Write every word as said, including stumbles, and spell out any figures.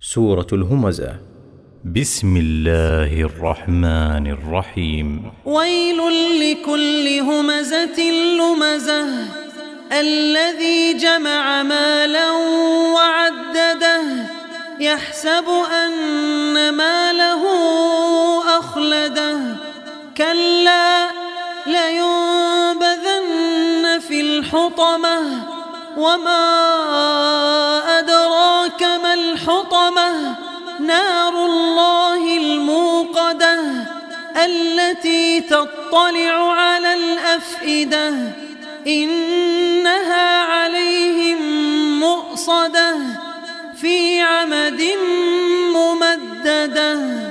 سورة الهمزة. بسم الله الرحمن الرحيم. ويل لكل همزة لمزة الذي جمع مالا وعدده يحسب أن ماله أخلده كلا لينبذن في الحطمة وما أدراك ما الحطمة نار الله الموقدة التي تطلع على الأفئدة إنها عليهم مؤصدة في عمد ممددة.